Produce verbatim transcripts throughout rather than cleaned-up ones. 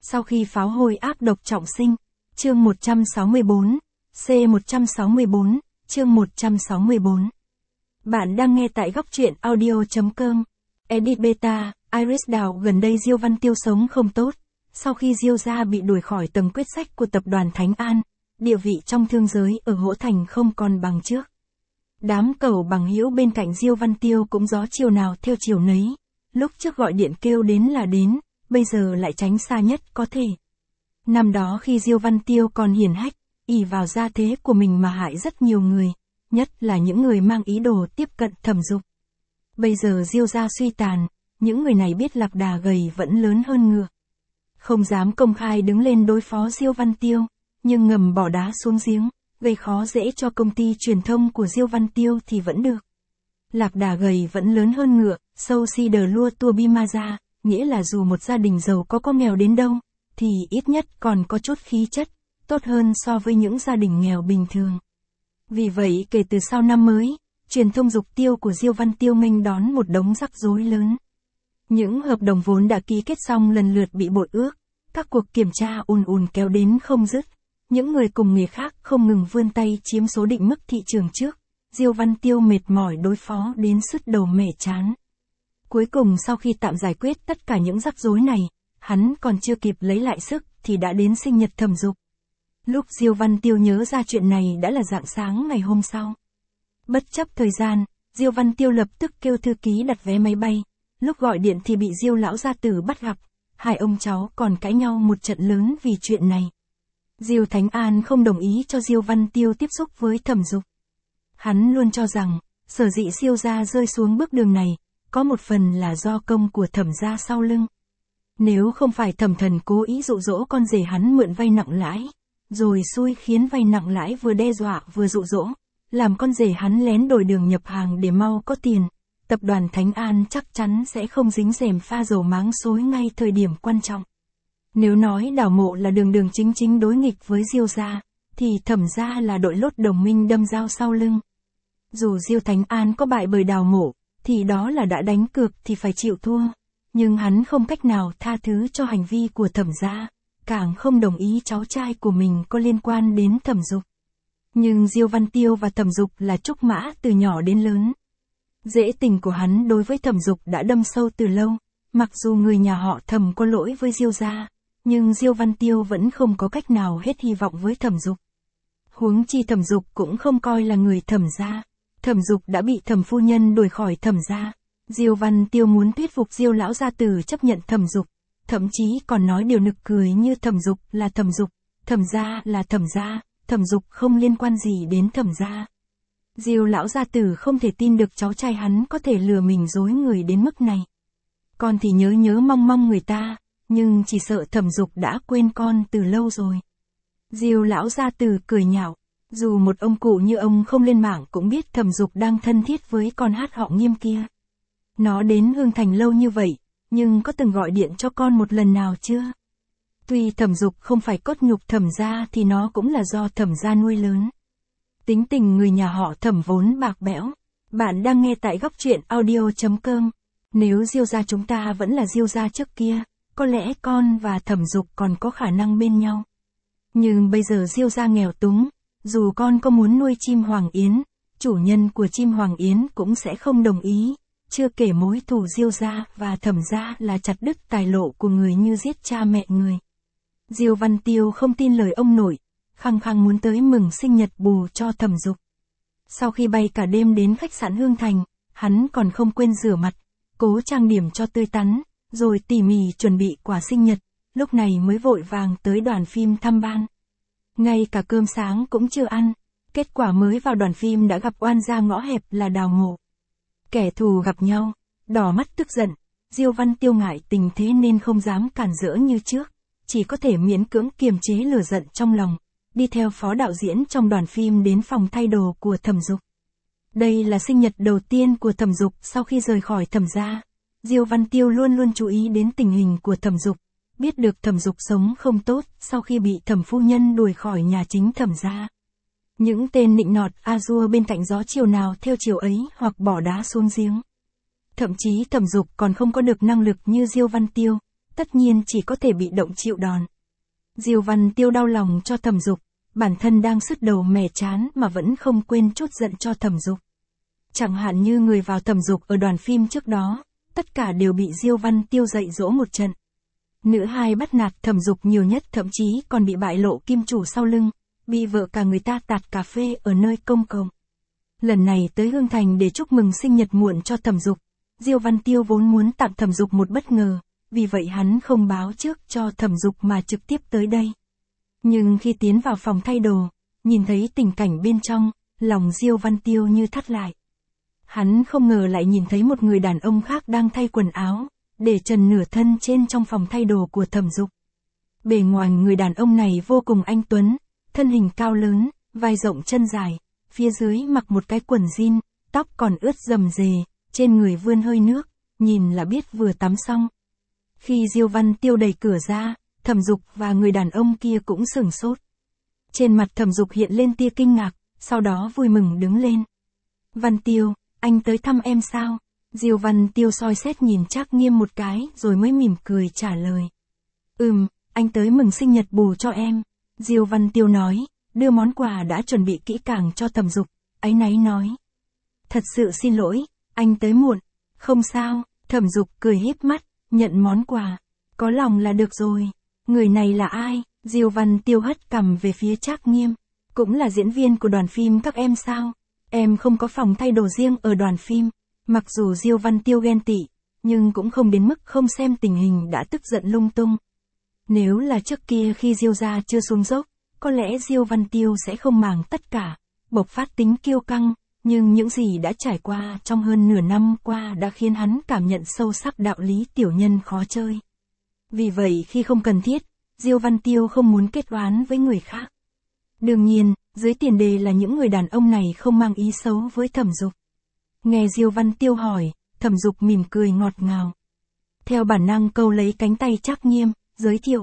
Sau khi pháo hôi ác độc trọng sinh, chương một trăm sáu mươi bốn, C một trăm sáu mươi bốn, chương một trăm sáu mươi bốn. Bạn đang nghe tại góc truyện audio.com. Edit Beta, Iris Đào gần đây Diêu Văn Tiêu sống không tốt. Sau khi Diêu gia bị đuổi khỏi tầng quyết sách của tập đoàn Thánh An, địa vị trong thương giới ở Hỗ Thành không còn bằng trước. Đám cẩu bằng hữu bên cạnh Diêu Văn Tiêu cũng gió chiều nào theo chiều nấy. Lúc trước gọi điện kêu đến là đến, bây giờ lại tránh xa nhất có thể. Năm đó khi Diêu Văn Tiêu còn hiển hách, ỷ vào gia thế của mình mà hại rất nhiều người, nhất là những người mang ý đồ tiếp cận Thẩm Dục. Bây giờ Diêu gia suy tàn, những người này biết lạc đà gầy vẫn lớn hơn ngựa. Không dám công khai đứng lên đối phó Diêu Văn Tiêu, nhưng ngầm bỏ đá xuống giếng, gây khó dễ cho công ty truyền thông của Diêu Văn Tiêu thì vẫn được. Lạc đà gầy vẫn lớn hơn ngựa, sâu si đờ lua tua bi ma ra, nghĩa là dù một gia đình giàu có có nghèo đến đâu, thì ít nhất còn có chút khí chất, tốt hơn so với những gia đình nghèo bình thường. Vì vậy kể từ sau năm mới, truyền thông Dục Tiêu của Diêu Văn Tiêu nghênh đón một đống rắc rối lớn. Những hợp đồng vốn đã ký kết xong lần lượt bị bội ước, các cuộc kiểm tra ùn ùn kéo đến không dứt, những người cùng nghề khác không ngừng vươn tay chiếm số định mức thị trường trước, Diêu Văn Tiêu mệt mỏi đối phó đến sứt đầu mẻ trán. Cuối cùng sau khi tạm giải quyết tất cả những rắc rối này, hắn còn chưa kịp lấy lại sức thì đã đến sinh nhật Thẩm Dục. Lúc Diêu Văn Tiêu nhớ ra chuyện này đã là rạng sáng ngày hôm sau. Bất chấp thời gian, Diêu Văn Tiêu lập tức kêu thư ký đặt vé máy bay. Lúc gọi điện thì bị Diêu lão gia tử bắt gặp, hai ông cháu còn cãi nhau một trận lớn vì chuyện này. Diêu Thánh An không đồng ý cho Diêu Văn Tiêu tiếp xúc với Thẩm Dục. Hắn luôn cho rằng, sở dĩ Diêu gia rơi xuống bước đường này, có một phần là do công của Thẩm gia sau lưng. Nếu không phải Thẩm Thần cố ý dụ dỗ con rể hắn mượn vay nặng lãi, rồi xui khiến vay nặng lãi vừa đe dọa vừa dụ dỗ, làm con rể hắn lén đổi đường nhập hàng để mau có tiền, tập đoàn Thánh An chắc chắn sẽ không dính rèm pha dầu máng xối ngay thời điểm quan trọng. Nếu nói Đào Mộ là đường đường chính chính đối nghịch với Diêu gia, thì Thẩm gia là đội lốt đồng minh đâm dao sau lưng. Dù Diêu Thánh An có bại bởi Đào Mộ, thì đó là đã đánh cược thì phải chịu thua, nhưng hắn không cách nào tha thứ cho hành vi của Thẩm gia, càng không đồng ý cháu trai của mình có liên quan đến Thẩm Dục. Nhưng Diêu Văn Tiêu và Thẩm Dục là trúc mã từ nhỏ đến lớn. Dễ tình của hắn đối với Thẩm Dục đã đâm sâu từ lâu, mặc dù người nhà họ Thẩm có lỗi với Diêu gia, nhưng Diêu Văn Tiêu vẫn không có cách nào hết hy vọng với Thẩm Dục. Huống chi Thẩm Dục cũng không coi là người Thẩm gia. Thẩm Dục đã bị Thẩm phu nhân đuổi khỏi Thẩm gia. Diêu Văn Tiêu muốn thuyết phục Diêu lão gia tử chấp nhận Thẩm Dục, thậm chí còn nói điều nực cười như Thẩm Dục là Thẩm Dục, Thẩm gia là Thẩm gia, Thẩm Dục không liên quan gì đến Thẩm gia. Diêu lão gia tử không thể tin được cháu trai hắn có thể lừa mình dối người đến mức này. Con thì nhớ nhớ mong mong người ta, nhưng chỉ sợ Thẩm Dục đã quên con từ lâu rồi. Diêu lão gia tử cười nhạo, dù một ông cụ như ông không lên mạng cũng biết Thẩm Dục đang thân thiết với con hát họ Nghiêm kia. Nó đến Hương Thành lâu như vậy, nhưng có từng gọi điện cho con một lần nào chưa? Tuy Thẩm Dục không phải cốt nhục Thẩm gia thì nó cũng là do Thẩm gia nuôi lớn. Tính tình người nhà họ Thẩm vốn bạc bẽo. Bạn đang nghe tại góc truyện audio.com. Nếu Diêu gia chúng ta vẫn là Diêu gia trước kia, có lẽ con và Thẩm Dục còn có khả năng bên nhau. Nhưng bây giờ Diêu gia nghèo túng, dù con có muốn nuôi chim Hoàng Yến, chủ nhân của chim Hoàng Yến cũng sẽ không đồng ý. Chưa kể mối thù Diêu gia và Thẩm gia là chặt đứt tài lộ của người như giết cha mẹ người. Diêu Văn Tiêu không tin lời ông nội, khăng khăng muốn tới mừng sinh nhật bù cho Thẩm Dục. Sau khi bay cả đêm đến khách sạn Hương Thành, hắn còn không quên rửa mặt, cố trang điểm cho tươi tắn, rồi tỉ mỉ chuẩn bị quà sinh nhật, lúc này mới vội vàng tới đoàn phim thăm ban. Ngay cả cơm sáng cũng chưa ăn, kết quả mới vào đoàn phim đã gặp oan gia ngõ hẹp là Đào Mộ. Kẻ thù gặp nhau, đỏ mắt tức giận, Diêu Văn Tiêu ngại tình thế nên không dám cản rỡ như trước, chỉ có thể miễn cưỡng kiềm chế lửa giận trong lòng, đi theo phó đạo diễn trong đoàn phim đến phòng thay đồ của Thẩm Dục. Đây là sinh nhật đầu tiên của Thẩm Dục sau khi rời khỏi Thẩm gia. Diêu Văn Tiêu luôn luôn chú ý đến tình hình của Thẩm Dục, biết được Thẩm Dục sống không tốt sau khi bị Thẩm phu nhân đuổi khỏi nhà chính Thẩm gia. Những tên nịnh nọt a dua bên cạnh gió chiều nào theo chiều ấy hoặc bỏ đá xuống giếng. Thậm chí Thẩm Dục còn không có được năng lực như Diêu Văn Tiêu, tất nhiên chỉ có thể bị động chịu đòn. Diêu Văn Tiêu đau lòng cho Thẩm Dục, bản thân đang sứt đầu mẻ chán mà vẫn không quên chút giận cho Thẩm Dục. Chẳng hạn như người vào Thẩm Dục ở đoàn phim trước đó, tất cả đều bị Diêu Văn Tiêu dạy dỗ một trận. Nữ hai bắt nạt Thẩm Dục nhiều nhất, thậm chí còn bị bại lộ kim chủ sau lưng, bị vợ cả người ta tạt cà phê ở nơi công cộng. Lần này tới Hương Thành để chúc mừng sinh nhật muộn cho Thẩm Dục, Diêu Văn Tiêu vốn muốn tặng Thẩm Dục một bất ngờ, vì vậy hắn không báo trước cho Thẩm Dục mà trực tiếp tới đây. Nhưng khi tiến vào phòng thay đồ, nhìn thấy tình cảnh bên trong, lòng Diêu Văn Tiêu như thắt lại. Hắn không ngờ lại nhìn thấy một người đàn ông khác đang thay quần áo, để trần nửa thân trên trong phòng thay đồ của Thẩm Dục. Bề ngoài người đàn ông này vô cùng anh tuấn, thân hình cao lớn, vai rộng chân dài, phía dưới mặc một cái quần jean, tóc còn ướt rầm rề, trên người vươn hơi nước, nhìn là biết vừa tắm xong. Khi Diêu Văn Tiêu đẩy cửa ra, Thẩm Dục và người đàn ông kia cũng sửng sốt. Trên mặt Thẩm Dục hiện lên tia kinh ngạc, sau đó vui mừng đứng lên. Văn Tiêu, anh tới thăm em sao? Diêu Văn Tiêu soi xét nhìn Trác Nghiêm một cái rồi mới mỉm cười trả lời. Ừm, anh tới mừng sinh nhật bù cho em. Diêu Văn Tiêu nói, đưa món quà đã chuẩn bị kỹ càng cho Thẩm Dục, áy náy nói. Thật sự xin lỗi, anh tới muộn. Không sao, Thẩm Dục cười híp mắt, nhận món quà. Có lòng là được rồi. Người này là ai? Diêu Văn Tiêu hất cằm về phía Trác Nghiêm. Cũng là diễn viên của đoàn phim các em sao? Em không có phòng thay đồ riêng ở đoàn phim. Mặc dù Diêu Văn Tiêu ghen tị, nhưng cũng không đến mức không xem tình hình đã tức giận lung tung. Nếu là trước kia khi Diêu gia chưa xuống dốc, có lẽ Diêu Văn Tiêu sẽ không màng tất cả, bộc phát tính kiêu căng, nhưng những gì đã trải qua trong hơn nửa năm qua đã khiến hắn cảm nhận sâu sắc đạo lý tiểu nhân khó chơi. Vì vậy khi không cần thiết, Diêu Văn Tiêu không muốn kết oán với người khác. Đương nhiên, dưới tiền đề là những người đàn ông này không mang ý xấu với Thẩm Dục. Nghe Diêu Văn Tiêu hỏi, Thẩm Dục mỉm cười ngọt ngào. Theo bản năng câu lấy cánh tay Trác Nghiêm, giới thiệu.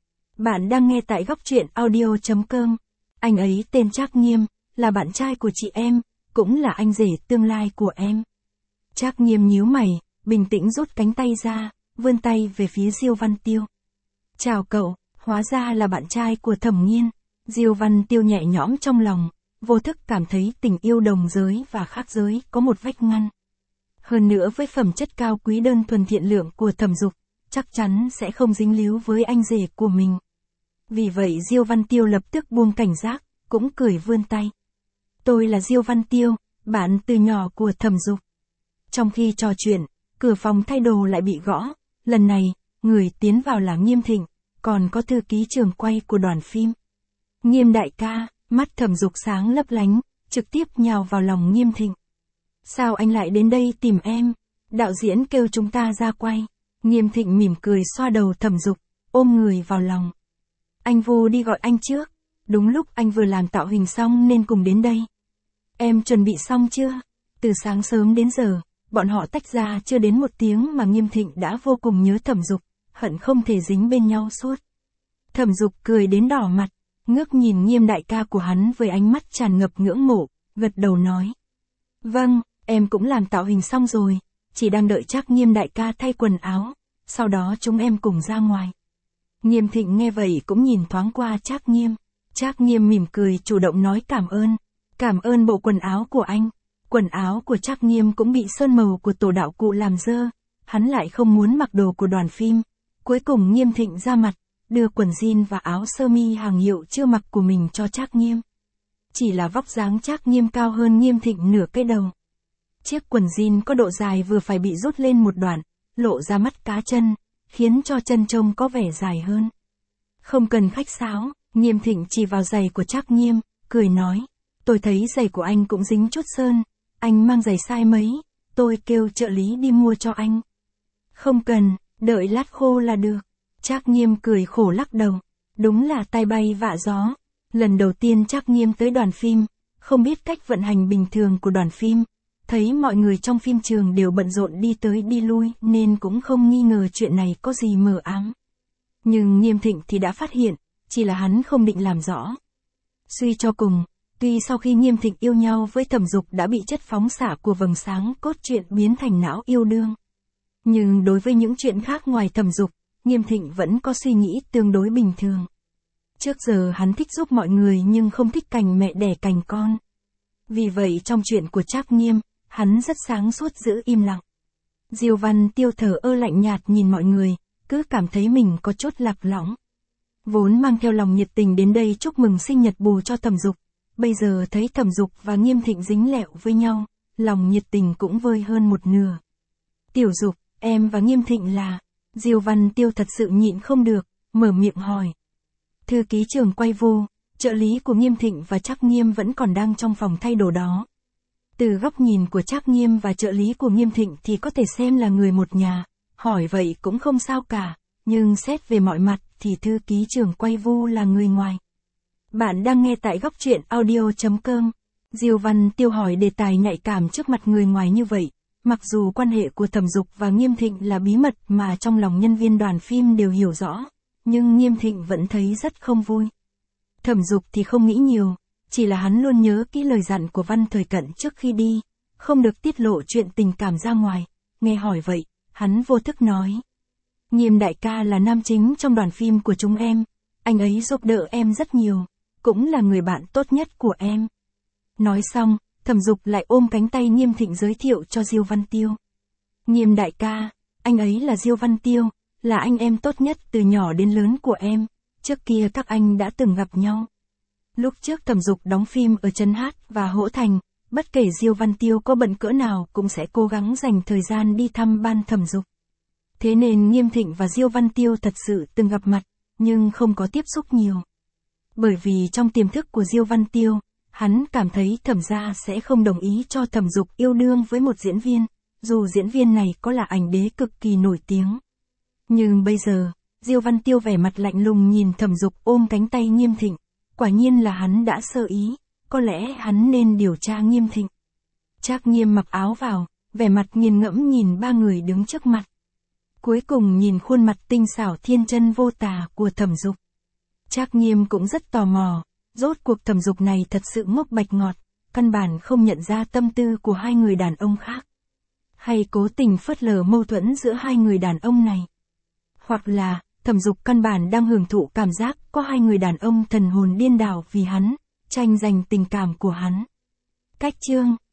Bạn đang nghe tại góc truyện audio chấm com. Anh ấy tên Trác Nghiêm, là bạn trai của chị em, cũng là anh rể tương lai của em. Trác Nghiêm nhíu mày, bình tĩnh rút cánh tay ra, vươn tay về phía Diêu Văn Tiêu. Chào cậu, hóa ra là bạn trai của Thẩm Nghiên. Diêu Văn Tiêu nhẹ nhõm trong lòng, vô thức cảm thấy tình yêu đồng giới và khác giới có một vách ngăn. Hơn nữa với phẩm chất cao quý đơn thuần thiện lượng của Thẩm Dục, chắc chắn sẽ không dính líu với anh rể của mình. Vì vậy Diêu Văn Tiêu lập tức buông cảnh giác, cũng cười vươn tay. Tôi là Diêu Văn Tiêu, bạn từ nhỏ của Thẩm Dục. Trong khi trò chuyện, cửa phòng thay đồ lại bị gõ, lần này, người tiến vào là Nghiêm Thịnh, còn có thư ký trưởng quay của đoàn phim. Nghiêm đại ca, mắt Thẩm Dục sáng lấp lánh, trực tiếp nhào vào lòng Nghiêm Thịnh. Sao anh lại đến đây tìm em? Đạo diễn kêu chúng ta ra quay. Nghiêm Thịnh mỉm cười xoa đầu Thẩm Dục, ôm người vào lòng. Anh vô đi gọi anh trước. Đúng lúc anh vừa làm tạo hình xong nên cùng đến đây. Em chuẩn bị xong chưa? Từ sáng sớm đến giờ, bọn họ tách ra chưa đến một tiếng mà Nghiêm Thịnh đã vô cùng nhớ Thẩm Dục, hận không thể dính bên nhau suốt. Thẩm Dục cười đến đỏ mặt, ngước nhìn Nghiêm đại ca của hắn với ánh mắt tràn ngập ngưỡng mộ, gật đầu nói. Vâng, em cũng làm tạo hình xong rồi, chỉ đang đợi Trác Nghiêm đại ca thay quần áo, sau đó chúng em cùng ra ngoài. Nghiêm Thịnh nghe vậy cũng nhìn thoáng qua Trác Nghiêm. Trác Nghiêm mỉm cười chủ động nói cảm ơn. Cảm ơn bộ quần áo của anh. Quần áo của Trác Nghiêm cũng bị sơn màu của tổ đạo cụ làm dơ. Hắn lại không muốn mặc đồ của đoàn phim. Cuối cùng Nghiêm Thịnh ra mặt, đưa quần jean và áo sơ mi hàng hiệu chưa mặc của mình cho Trác Nghiêm. Chỉ là vóc dáng Trác Nghiêm cao hơn Nghiêm Thịnh nửa cái đầu. Chiếc quần jean có độ dài vừa phải bị rút lên một đoạn, lộ ra mắt cá chân, khiến cho chân trông có vẻ dài hơn. Không cần khách sáo, Nghiêm Thịnh chỉ vào giày của Trác Nghiêm, cười nói. Tôi thấy giày của anh cũng dính chút sơn, anh mang giày size mấy, tôi kêu trợ lý đi mua cho anh. Không cần, đợi lát khô là được. Trác Nghiêm cười khổ lắc đầu. Đúng là tai bay vạ gió. Lần đầu tiên Trác Nghiêm tới đoàn phim, không biết cách vận hành bình thường của đoàn phim. Thấy mọi người trong phim trường đều bận rộn đi tới đi lui nên cũng không nghi ngờ chuyện này có gì mờ ám. Nhưng Nghiêm Thịnh thì đã phát hiện, chỉ là hắn không định làm rõ. Suy cho cùng, tuy sau khi Nghiêm Thịnh yêu nhau với Thẩm Dục đã bị chất phóng xạ của vầng sáng cốt truyện biến thành não yêu đương. Nhưng đối với những chuyện khác ngoài Thẩm Dục, Nghiêm Thịnh vẫn có suy nghĩ tương đối bình thường. Trước giờ hắn thích giúp mọi người nhưng không thích cành mẹ đẻ cành con. Vì vậy trong chuyện của Trác Nghiêm, hắn rất sáng suốt giữ im lặng. Diêu Văn Tiêu thờ ơ lạnh nhạt nhìn mọi người, cứ cảm thấy mình có chút lạc lõng. Vốn mang theo lòng nhiệt tình đến đây chúc mừng sinh nhật bù cho Thẩm Dục, bây giờ thấy Thẩm Dục và Nghiêm Thịnh dính lẹo với nhau, lòng nhiệt tình cũng vơi hơn một nửa. Tiểu Dục, em và Nghiêm Thịnh là... Diêu Văn Tiêu thật sự nhịn không được, mở miệng hỏi. Thư ký trưởng quay vô, trợ lý của Nghiêm Thịnh và Trác Nghiêm vẫn còn đang trong phòng thay đồ đó. Từ góc nhìn của Trác Nghiêm và trợ lý của Nghiêm Thịnh thì có thể xem là người một nhà, hỏi vậy cũng không sao cả, nhưng xét về mọi mặt thì thư ký trưởng quay vu là người ngoài. Bạn đang nghe tại góc truyện audio chấm com. Diêu Văn Tiêu hỏi đề tài nhạy cảm trước mặt người ngoài như vậy, mặc dù quan hệ của Thẩm Dục và Nghiêm Thịnh là bí mật mà trong lòng nhân viên đoàn phim đều hiểu rõ, nhưng Nghiêm Thịnh vẫn thấy rất không vui. Thẩm Dục thì không nghĩ nhiều, chỉ là hắn luôn nhớ kỹ lời dặn của Văn Thời Cận trước khi đi, không được tiết lộ chuyện tình cảm ra ngoài. Nghe hỏi vậy, hắn vô thức nói. Nghiêm đại ca là nam chính trong đoàn phim của chúng em, anh ấy giúp đỡ em rất nhiều, cũng là người bạn tốt nhất của em. Nói xong, Thẩm Dục lại ôm cánh tay Nghiêm Thịnh giới thiệu cho Diêu Văn Tiêu. Nghiêm đại ca, anh ấy là Diêu Văn Tiêu, là anh em tốt nhất từ nhỏ đến lớn của em, trước kia các anh đã từng gặp nhau. Lúc trước Thẩm Dục đóng phim ở Trấn Hát và Hỗ Thành, bất kể Diêu Văn Tiêu có bận cỡ nào cũng sẽ cố gắng dành thời gian đi thăm ban Thẩm Dục. Thế nên Nghiêm Thịnh và Diêu Văn Tiêu thật sự từng gặp mặt, nhưng không có tiếp xúc nhiều. Bởi vì trong tiềm thức của Diêu Văn Tiêu, hắn cảm thấy Thẩm gia sẽ không đồng ý cho Thẩm Dục yêu đương với một diễn viên, dù diễn viên này có là ảnh đế cực kỳ nổi tiếng. Nhưng bây giờ, Diêu Văn Tiêu vẻ mặt lạnh lùng nhìn Thẩm Dục ôm cánh tay Nghiêm Thịnh, quả nhiên là hắn đã sơ ý, có lẽ hắn nên điều tra Nghiêm Thịnh. Trác Nghiêm mặc áo vào, vẻ mặt nghiền ngẫm nhìn ba người đứng trước mặt. Cuối cùng nhìn khuôn mặt tinh xảo thiên chân vô tà của Thẩm Dục. Trác Nghiêm cũng rất tò mò, rốt cuộc Thẩm Dục này thật sự ngốc bạch ngọt, căn bản không nhận ra tâm tư của hai người đàn ông khác. Hay cố tình phớt lờ mâu thuẫn giữa hai người đàn ông này. Hoặc là, Thẩm Dục căn bản đang hưởng thụ cảm giác có hai người đàn ông thần hồn điên đảo vì hắn, tranh giành tình cảm của hắn. Cách chương